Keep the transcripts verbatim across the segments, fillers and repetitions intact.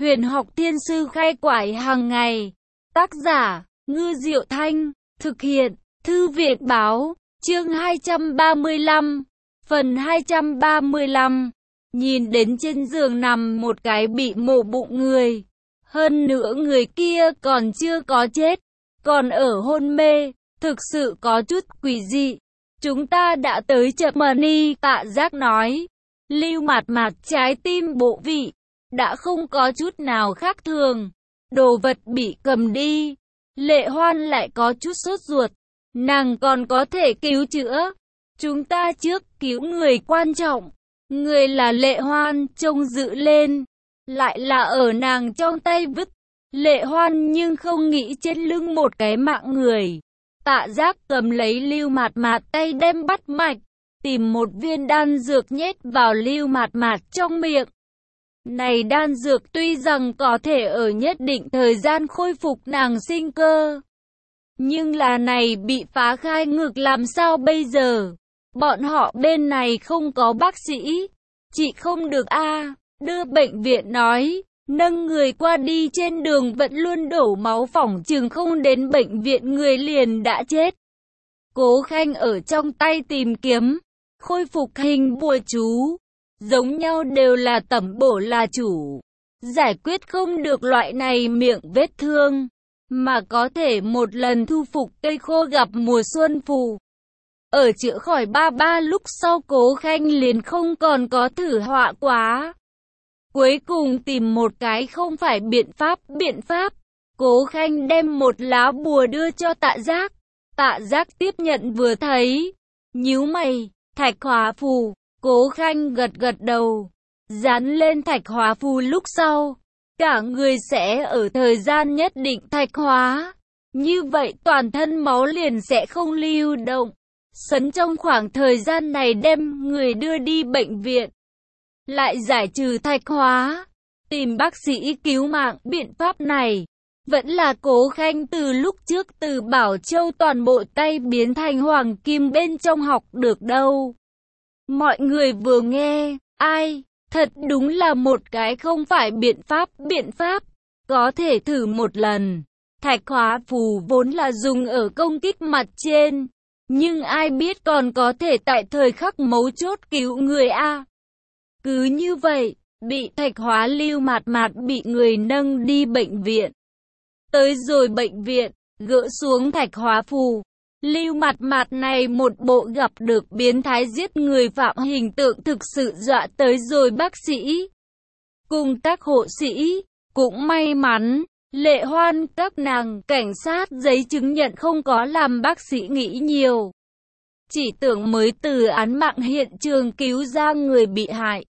Huyền học thiên sư khai quải hàng ngày. Tác giả, Ngư Diệu Thanh. Thực hiện, Thư viện Báo. Chương hai trăm ba mươi lăm. Phần hai trăm ba mươi lăm. Nhìn đến trên giường nằm một cái bị mổ bụng người. Hơn nữa người kia còn chưa có chết, còn ở hôn mê, thực sự có chút quỷ dị. Chúng ta đã tới chợ Mani, Tạ Giác nói. Lưu Mạt Mạt trái tim bộ vị đã không có chút nào khác thường. Đồ vật bị cầm đi. Lệ Hoan lại có chút sốt ruột. Nàng còn có thể cứu chữa. Chúng ta trước cứu người quan trọng. Người là Lệ Hoan trông dự lên, lại là ở nàng trong tay vứt. Lệ Hoan nhưng không nghĩ trên lưng một cái mạng người. Tạ Giác cầm lấy Lưu Mạt Mạt tay đem bắt mạch, tìm một viên đan dược nhét vào Lưu Mạt Mạt trong miệng. Này đan dược tuy rằng có thể ở nhất định thời gian khôi phục nàng sinh cơ, nhưng là này bị phá khai ngực làm sao bây giờ? Bọn họ bên này không có bác sĩ, chị không được a. À. Đưa bệnh viện nói, nâng người qua đi trên đường vẫn luôn đổ máu, phỏng chừng không đến bệnh viện người liền đã chết. Cố Khanh ở trong tay tìm kiếm, khôi phục hình bùa chú, giống nhau đều là tẩm bổ là chủ. Giải quyết không được loại này miệng vết thương, mà có thể một lần thu phục cây khô gặp mùa xuân phù. Ở chữa khỏi ba ba lúc sau Cố Khanh liền không còn có thử họa quá. Cuối cùng tìm một cái không phải biện pháp biện pháp. Cố Khanh đem một lá bùa đưa cho Tạ Giác. Tạ Giác tiếp nhận vừa thấy, nhíu mày, thạch hóa phù. Cố Khanh gật gật đầu, dán lên thạch hóa phù lúc sau, cả người sẽ ở thời gian nhất định thạch hóa. Như vậy toàn thân máu liền sẽ không lưu động. Sấn trong khoảng thời gian này đem người đưa đi bệnh viện, lại giải trừ thạch hóa, tìm bác sĩ cứu mạng. Biện pháp này vẫn là Cố Khanh từ lúc trước từ Bảo Châu toàn bộ tay biến thành hoàng kim bên trong học được đâu. Mọi người vừa nghe, ai, thật đúng là một cái không phải biện pháp biện pháp, có thể thử một lần. Thạch hóa phù vốn là dùng ở công kích mặt trên, nhưng ai biết còn có thể tại thời khắc mấu chốt cứu người a. Cứ như vậy, bị thạch hóa Lưu Mạt Mạt bị người nâng đi bệnh viện. Tới rồi bệnh viện, gỡ xuống thạch hóa phù. Lưu Mạt Mạt này một bộ gặp được biến thái giết người phạm hình tượng thực sự dọa tới rồi bác sĩ. Cùng các hộ sĩ, cũng may mắn, Lệ Hoan các nàng cảnh sát giấy chứng nhận không có làm bác sĩ nghĩ nhiều. Chỉ tưởng mới từ án mạng hiện trường cứu ra người bị hại.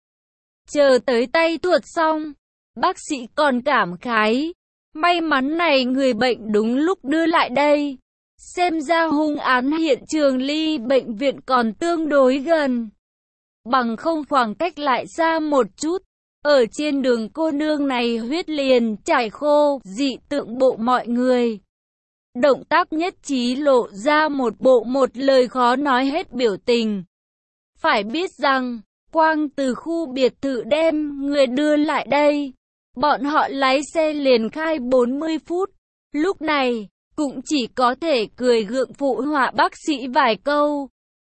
Chờ tới tay thuật xong, bác sĩ còn cảm khái. May mắn này người bệnh đúng lúc đưa lại đây. Xem ra hung án hiện trường ly bệnh viện còn tương đối gần. Bằng không khoảng cách lại xa một chút. Ở trên đường cô nương này huyết liền chảy khô, dị tượng bộ mọi người. Động tác nhất trí lộ ra một bộ một lời khó nói hết biểu tình. Phải biết rằng, quang từ khu biệt thự đem người đưa lại đây, bọn họ lái xe liền khai bốn mươi phút. Lúc này, cũng chỉ có thể cười gượng phụ họa bác sĩ vài câu.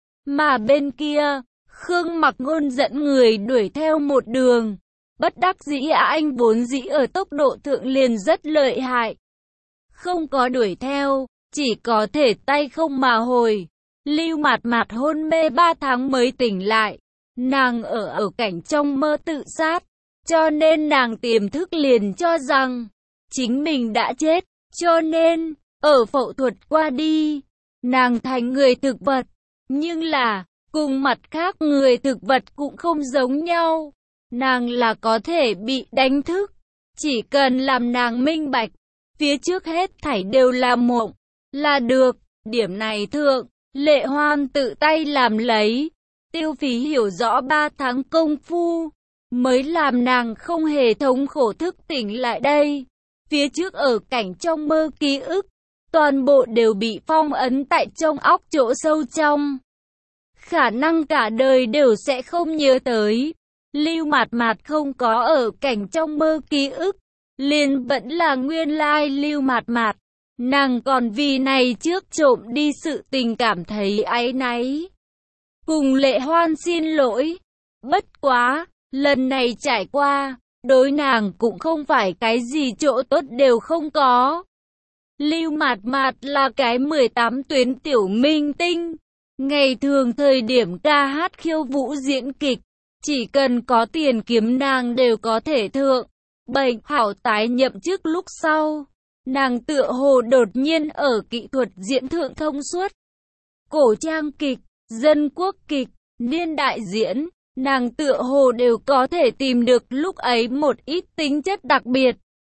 Mà bên kia, Khương Mặc Ngôn dẫn người đuổi theo một đường. Bất đắc dĩ anh vốn dĩ ở tốc độ thượng liền rất lợi hại. Không có đuổi theo, chỉ có thể tay không mà hồi. Lưu Mạt Mạt hôn mê ba tháng mới tỉnh lại. Nàng ở ở cảnh trong mơ tự sát, cho nên nàng tiềm thức liền cho rằng chính mình đã chết, cho nên ở phẫu thuật qua đi, nàng thành người thực vật. Nhưng là, cùng mặt khác người thực vật cũng không giống nhau. Nàng là có thể bị đánh thức, chỉ cần làm nàng minh bạch, phía trước hết thảy đều là mộng, là được. Điểm này thượng, Lệ Hoan tự tay làm lấy, tiêu phí hiểu rõ ba tháng công phu, mới làm nàng không hề thống khổ thức tỉnh lại đây. Phía trước ở cảnh trong mơ ký ức, toàn bộ đều bị phong ấn tại trong óc chỗ sâu trong. Khả năng cả đời đều sẽ không nhớ tới. Lưu Mạt Mạt không có ở cảnh trong mơ ký ức, liền vẫn là nguyên lai Lưu Mạt Mạt. Nàng còn vì này trước trộm đi sự tình cảm thấy áy náy. Cùng Lệ Hoan xin lỗi. Bất quá, lần này trải qua, đối nàng cũng không phải cái gì chỗ tốt đều không có. Lưu Mạt Mạt là cái mười tám tuyến tiểu minh tinh. Ngày thường thời điểm ca hát khiêu vũ diễn kịch, chỉ cần có tiền kiếm nàng đều có thể thượng. Bệnh hảo tái nhậm chức lúc sau, nàng tựa hồ đột nhiên ở kỹ thuật diễn thượng thông suốt. Cổ trang kịch, dân quốc kịch, niên đại diễn, nàng tựa hồ đều có thể tìm được lúc ấy một ít tính chất đặc biệt.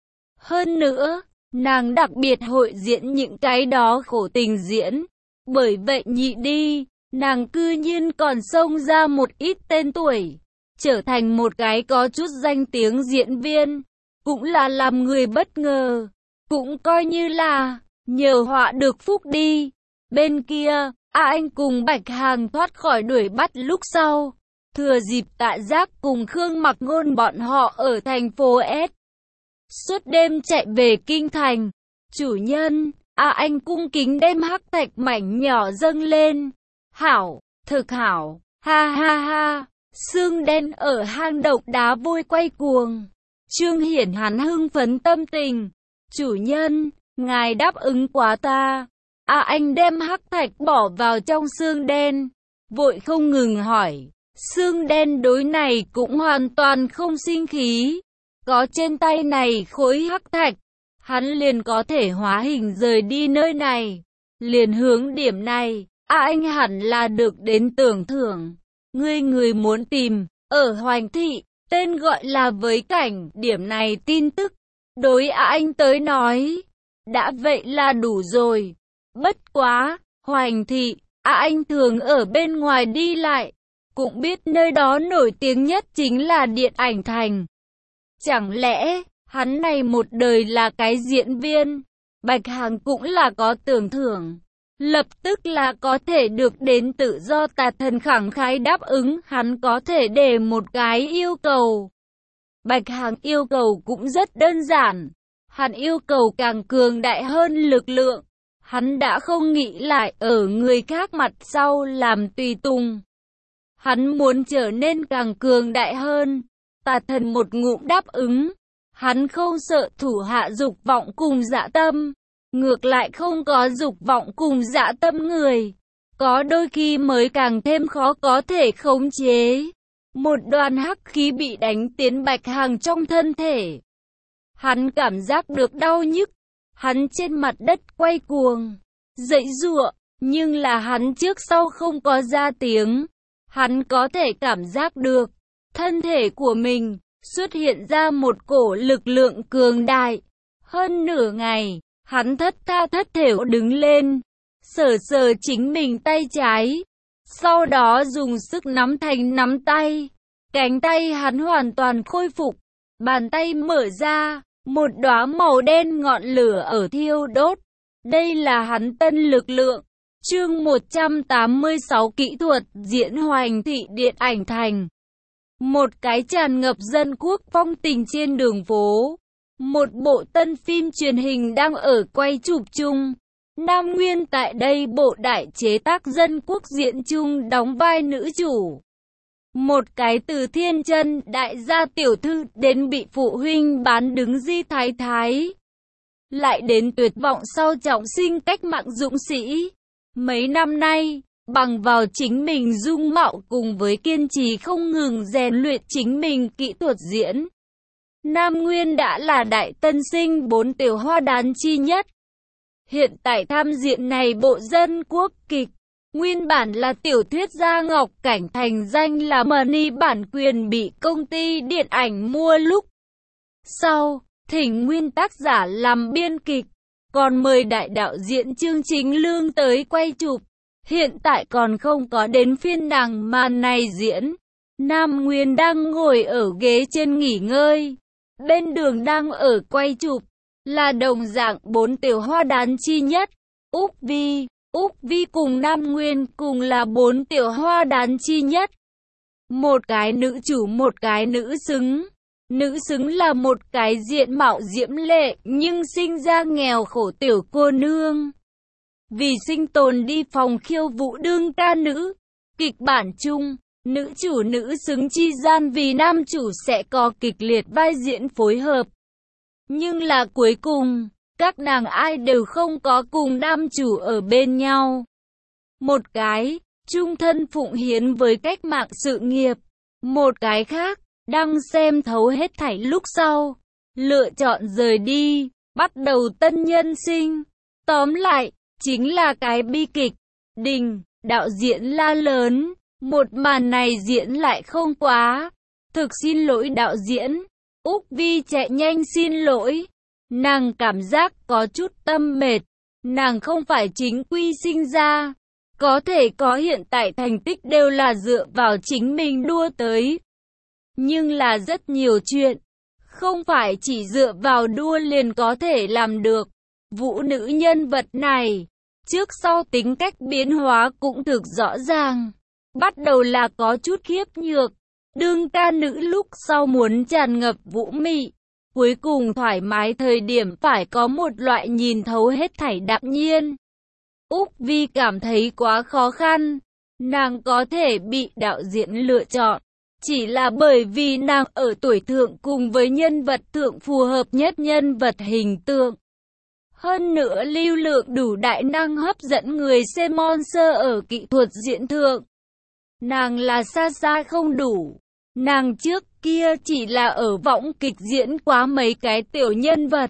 Hơn nữa, nàng đặc biệt hội diễn những cái đó khổ tình diễn. Bởi vậy nhị đi, nàng cư nhiên còn xông ra một ít tên tuổi, trở thành một cái có chút danh tiếng diễn viên, cũng là làm người bất ngờ, cũng coi như là nhờ họa được phúc đi. Bên kia, A Anh cùng Bạch Hằng thoát khỏi đuổi bắt lúc sau, thừa dịp Tạ Giác cùng Khương Mặc Ngôn bọn họ ở thành phố S. Suốt đêm chạy về kinh thành. Chủ nhân, A Anh cung kính đem hắc thạch mảnh nhỏ dâng lên. Hảo, thực hảo, ha ha ha. Xương đen ở hang động đá vôi quay cuồng. Trương Hiển hắn hưng phấn tâm tình. Chủ nhân, ngài đáp ứng quá ta. A Anh đem hắc thạch bỏ vào trong xương đen, vội không ngừng hỏi. Xương đen đối này cũng hoàn toàn không sinh khí. Có trên tay này khối hắc thạch, hắn liền có thể hóa hình rời đi nơi này. Liền hướng điểm này, A Anh hẳn là được đến tưởng thưởng. Ngươi người muốn tìm, ở Hoành Thị, tên gọi là với cảnh, điểm này tin tức. Đối A Anh tới nói, đã vậy là đủ rồi. Bất quá, Hoành Thị, A Anh thường ở bên ngoài đi lại, cũng biết nơi đó nổi tiếng nhất chính là Điện Ảnh Thành. Chẳng lẽ, hắn này một đời là cái diễn viên, Bạch Hằng cũng là có tưởng thưởng. Lập tức là có thể được đến tự do. Tà Thần khẳng khái đáp ứng hắn có thể đề một cái yêu cầu. Bạch Hằng yêu cầu cũng rất đơn giản. Hắn yêu cầu càng cường đại hơn lực lượng. Hắn đã không nghĩ lại ở người khác mặt sau làm tùy tùng. Hắn muốn trở nên càng cường đại hơn. Tà Thần một ngụm đáp ứng. Hắn không sợ thủ hạ dục vọng cùng dã tâm. Ngược lại không có dục vọng cùng dã tâm người, có đôi khi mới càng thêm khó có thể khống chế. Một đoàn hắc khí bị đánh tiến Bạch Hằng trong thân thể. Hắn cảm giác được đau nhức, hắn trên mặt đất quay cuồng, giãy giụa, nhưng là hắn trước sau không có ra tiếng. Hắn có thể cảm giác được, thân thể của mình xuất hiện ra một cổ lực lượng cường đại. Hơn nửa ngày, hắn thất tha thất thểu đứng lên, sờ sờ chính mình tay trái, sau đó dùng sức nắm thành nắm tay. Cánh tay hắn hoàn toàn khôi phục, bàn tay mở ra, một đóa màu đen ngọn lửa ở thiêu đốt. Đây là hắn tân lực lượng. Chương một trăm tám mươi sáu kỹ thuật diễn Hoành Thị Điện Ảnh Thành. Một cái tràn ngập dân quốc phong tình trên đường phố. Một bộ tân phim truyền hình đang ở quay chụp chung. Nam Nguyên tại đây bộ đại chế tác dân quốc diễn chung đóng vai nữ chủ. Một cái từ thiên chân đại gia tiểu thư đến bị phụ huynh bán đứng di thái thái. Lại đến tuyệt vọng sau trọng sinh cách mạng dũng sĩ. Mấy năm nay, bằng vào chính mình dung mạo cùng với kiên trì không ngừng rèn luyện chính mình kỹ thuật diễn. Nam Nguyên đã là đại tân sinh bốn tiểu hoa đán chi nhất. Hiện tại tham diện này bộ dân quốc kịch, nguyên bản là tiểu thuyết gia Ngọc Cảnh thành danh là money bản quyền bị công ty điện ảnh mua lúc. Sau, thỉnh nguyên tác giả làm biên kịch, còn mời đại đạo diễn Trương Chính Lương tới quay chụp. Hiện tại còn không có đến phiên nàng màn này diễn. Nam Nguyên đang ngồi ở ghế trên nghỉ ngơi. Bên đường đang ở quay chụp, là đồng dạng bốn tiểu hoa đán chi nhất. Úc Vi, Úc Vi cùng Nam Nguyên cùng là bốn tiểu hoa đán chi nhất. Một cái nữ chủ một cái nữ xứng. Nữ xứng là một cái diện mạo diễm lệ nhưng sinh ra nghèo khổ tiểu cô nương. Vì sinh tồn đi phòng khiêu vũ đương ca nữ. Kịch bản chung, nữ chủ nữ xứng chi gian vì nam chủ sẽ có kịch liệt vai diễn phối hợp. Nhưng là cuối cùng, các nàng ai đều không có cùng nam chủ ở bên nhau. Một cái, chung thân phụng hiến với cách mạng sự nghiệp. Một cái khác, đang xem thấu hết thảy lúc sau, lựa chọn rời đi, bắt đầu tân nhân sinh. Tóm lại, chính là cái bi kịch. Đình, đạo diễn la lớn, một màn này diễn lại không quá. Thực xin lỗi đạo diễn. Úc Vi chạy nhanh xin lỗi. Nàng cảm giác có chút tâm mệt. Nàng không phải chính quy sinh ra. Có thể có hiện tại thành tích đều là dựa vào chính mình đua tới. Nhưng là rất nhiều chuyện, không phải chỉ dựa vào đua liền có thể làm được. Vũ nữ nhân vật này, trước sau tính cách biến hóa cũng thực rõ ràng. Bắt đầu là có chút khiếp nhược, đương ca nữ lúc sau muốn tràn ngập vũ mị. Cuối cùng thoải mái thời điểm phải có một loại nhìn thấu hết thảy đạm nhiên. Úc Vi cảm thấy quá khó khăn, nàng có thể bị đạo diễn lựa chọn. Chỉ là bởi vì nàng ở tuổi thượng cùng với nhân vật thượng phù hợp nhất nhân vật hình tượng. Hơn nữa lưu lượng đủ đại năng hấp dẫn người xem monster ở kỹ thuật diễn thượng. Nàng là xa xa không đủ. Nàng trước kia chỉ là ở võng kịch diễn quá mấy cái tiểu nhân vật.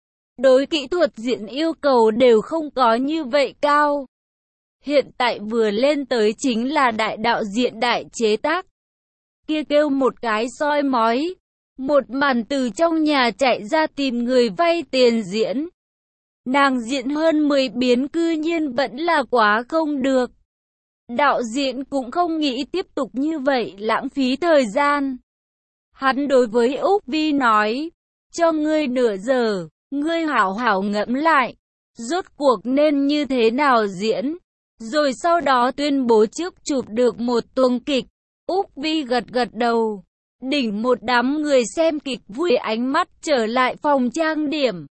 Đối kỹ thuật diễn yêu cầu đều không có như vậy cao. Hiện tại vừa lên tới chính là đại đạo diễn đại chế tác. Kia kêu một cái soi mói. Một màn từ trong nhà chạy ra tìm người vay tiền diễn. Nàng diễn hơn mười biến cư nhiên vẫn là quá không được. Đạo diễn cũng không nghĩ tiếp tục như vậy lãng phí thời gian. Hắn đối với Úc Vi nói, cho ngươi nửa giờ, ngươi hảo hảo ngẫm lại, rốt cuộc nên như thế nào diễn. Rồi sau đó tuyên bố trước chụp được một tuồng kịch. Úc Vi gật gật đầu, đỉnh một đám người xem kịch vui ánh mắt trở lại phòng trang điểm.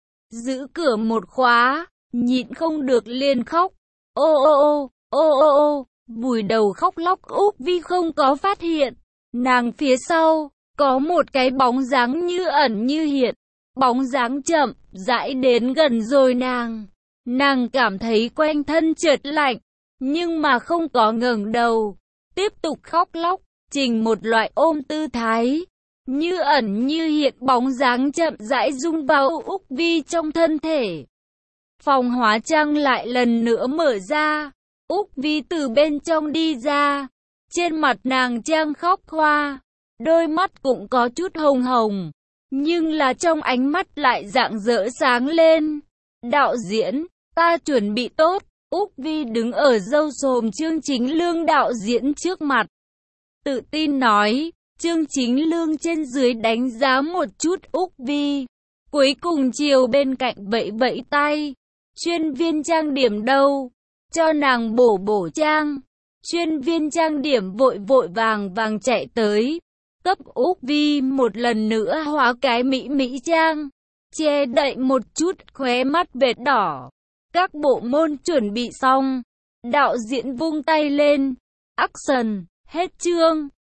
Giữ cửa một khóa, nhịn không được liền khóc. Ô ô ô, ô ô ô, vùi đầu khóc lóc. Úc Vi không có phát hiện, nàng phía sau, có một cái bóng dáng như ẩn như hiện. Bóng dáng chậm, rãi đến gần rồi nàng. Nàng cảm thấy quanh thân chợt lạnh, nhưng mà không có ngẩng đầu. Tiếp tục khóc lóc, trình một loại ôm tư thái. Như ẩn như hiện bóng dáng chậm rãi rung vào Úc Vi trong thân thể. Phòng hóa trang lại lần nữa mở ra. Úc Vi từ bên trong đi ra. Trên mặt nàng trang khóc hoa. Đôi mắt cũng có chút hồng hồng. Nhưng là trong ánh mắt lại rạng rỡ sáng lên. Đạo diễn, ta chuẩn bị tốt. Úc Vi đứng ở râu xồm Trương Chính Lương đạo diễn trước mặt. Tự tin nói, Trương Chính Lương trên dưới đánh giá một chút Úc Vi. Cuối cùng chiều bên cạnh vẫy vẫy tay. Chuyên viên trang điểm đâu? Cho nàng bổ bổ trang. Chuyên viên trang điểm vội vội vàng vàng chạy tới. Cấp Úc Vi một lần nữa hóa cái mỹ mỹ trang. Che đậy một chút khóe mắt vệt đỏ. Các bộ môn chuẩn bị xong. Đạo diễn vung tay lên. Action, hết chương.